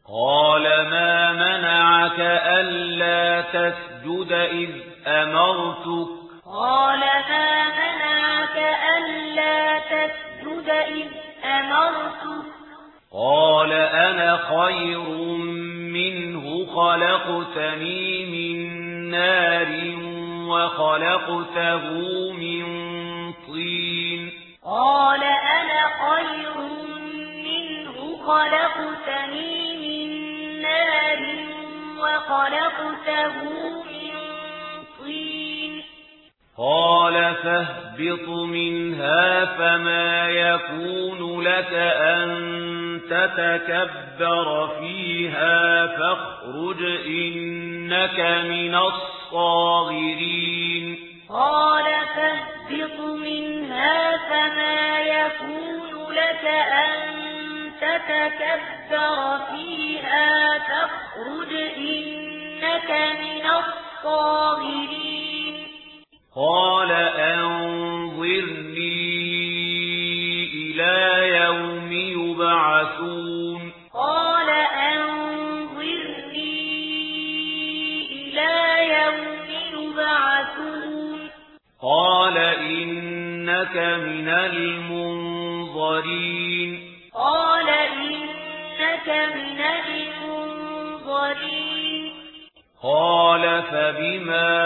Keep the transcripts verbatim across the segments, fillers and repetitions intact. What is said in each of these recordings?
قال ما منعك ألا تسجد إذ أمرتك قال ما منعك ألا تسجد إذ أمرتك قال أنا خير منه خلقتني من نار وخلقته من طين قال أنا خير منه خلقتني من نار وخلقته من طين قال فاهبط منها فما يكون لك أن تتكبر فيها فاخرج إنك من الصاغرين قال فاهبط منها فما يكون لك أن تتكبر فيها فاخرج إنك من الصاغرين قال أنظرني إلى يوم يبعثون قال أنظرني إلى يوم يبعثون قال إنك من المنظرين قال إنك من المنظرين قال فبما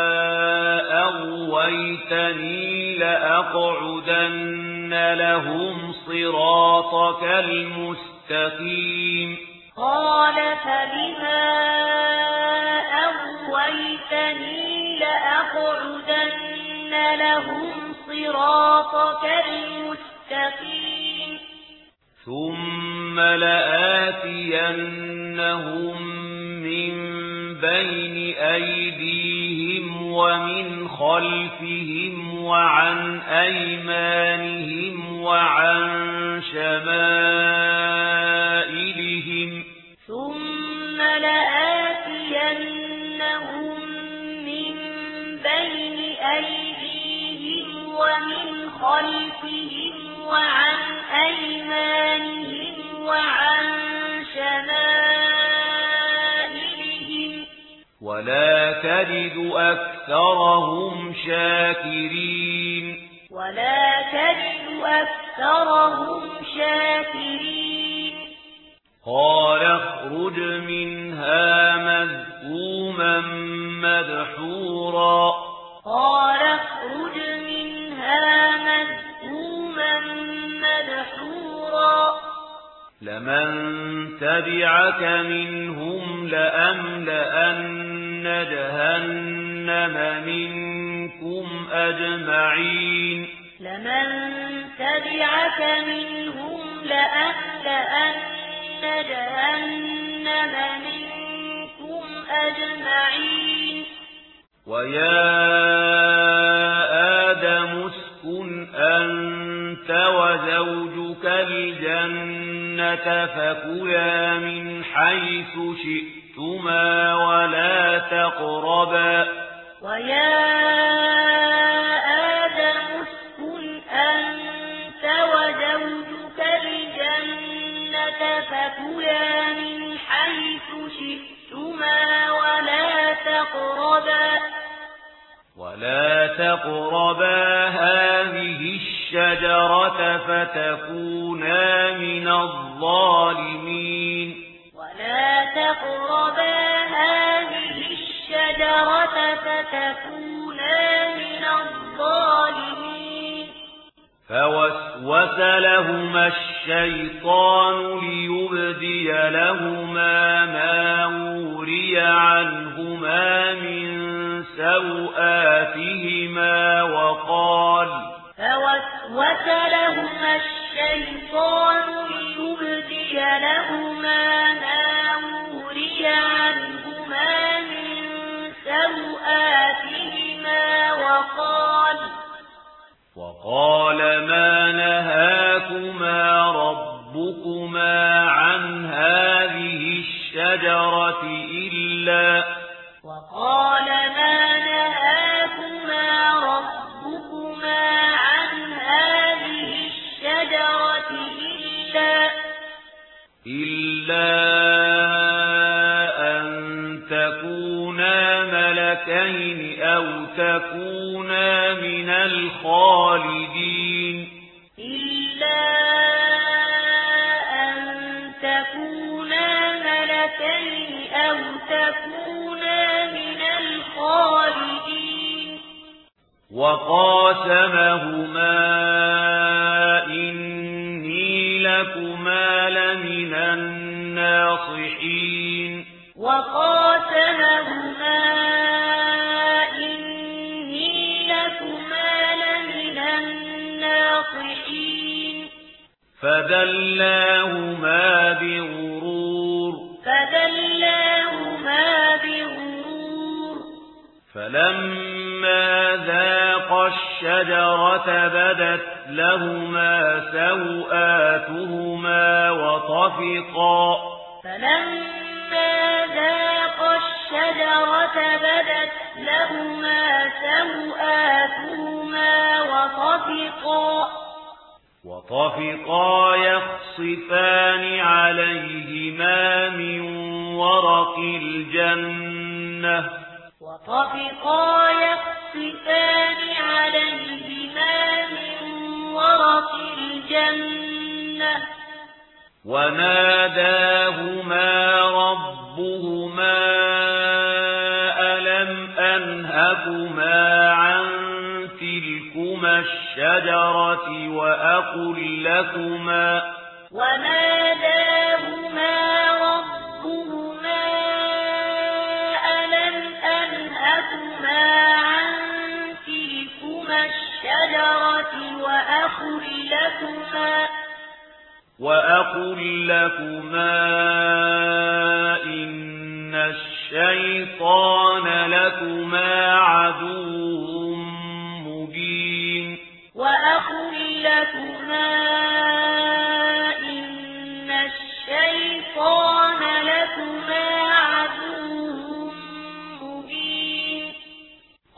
أغويتني لأقعدن لهم صراطك المستقيم قال فبما أغويتني لأقعدن لهم صراطك المستقيم ثم لآتينهم من بين أيديهم ومن خلفهم وعن أيمانهم وعن شمائلهم ثم لآتينهم من بين أيديهم ومن خلفهم وعن أيمانهم وعن شمائلهم ولا تجد أكثرهم شاكرين ولا تجد أكثرهم شاكرين قال اخرج منها مذءوما مدحورا قال اخرج منها مذءوما مدحورا لمن تبعك منهم لأملأن جهنم منكم أجمعين لمن تبعك منهم لأملأن جهنم منكم أجمعين ويا آدم اسكن أنت وزوجك الجنة فكلا من حيث شئتما ولا تقربا ويا آدم اسكن أنت وزوجك الجنة فكلا من حيث شئتما ولا تقربا ولا تقربا هذه الشجرة فتكونا من الظالمين ولا تقربا هذه الشجرة فتكونا من الظالمين فوسوس لهما الشيطان ليبدي لهما ما وري عنهما من سوآتهما وقال فوسوس لهما الشيطان ليبدي لهما ما وري عنهما من سوآتهما وقال وقال ما نهاكما ربكما عن هذه الشجرة إلا وقال ما نهاكما ربكما عن هذه الشجرة إلا إلا تكونا من الخالدين إلا أن تكونا ملكين أو تكونا من الخالدين وقاسمهما إني لكما لمن الناصحين وقاسمهما إني لكما لمن الناصحين فدلاهما بغرور فدلاهما بغرور فلما ذاقا الشجرة بدت لهما سوآتهما وطفقا فلما ذاقا الشجرة بدت لهما سوآتهما وطفقا وطفقا يخصفان عليهما من ورق الجنة وطفقا يخصفان عليهما من ورق الجنة وناداهما ربهما ألم أنهكما عن تلكما الشجرة وأقل لكما وناداهما ربهما ألم أنهكما عن تلكما الشجرة وأقل لكما وأقل لكما إن الشيطان لكما عدو مبين وأقل لكما